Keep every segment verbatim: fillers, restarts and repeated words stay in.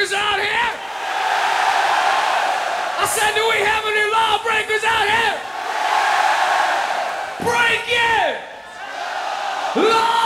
lawbreakers out here? I said, do we have any lawbreakers out here? Break it! Law!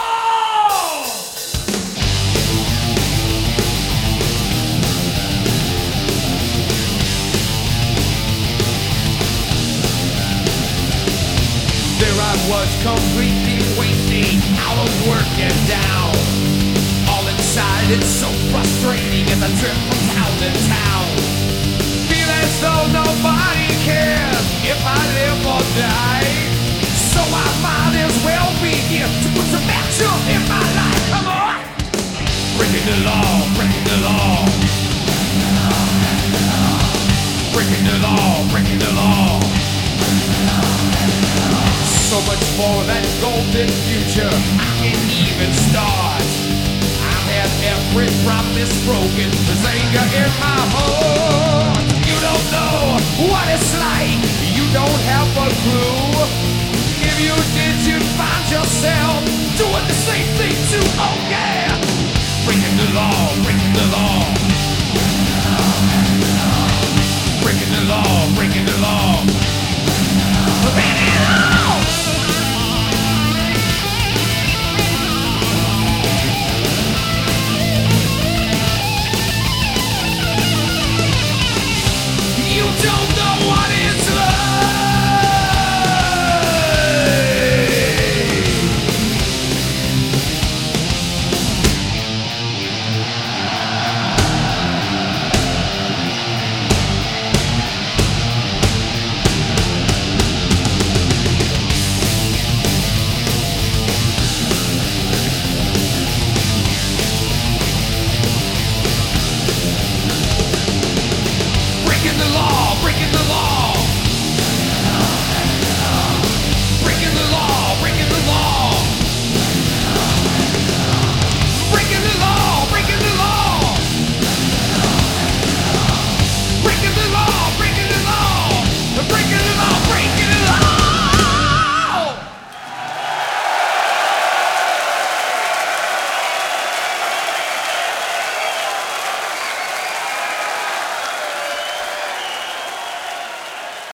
There I was, completely wasting, out of work and down. All inside, it's so frustrating as I trip from town to town. Feel as though nobody cares if I live or die. So I might as well be here to put some action in my life. Come on! Breaking the law, breaking the law. Breaking the law, breaking the law. So much more than golden future I can even start. I've had every promise broken. There's anger in my heart. You don't know what it's like. You don't have a clue. If you did, you'd find yourself doing the same thing too. Oh yeah.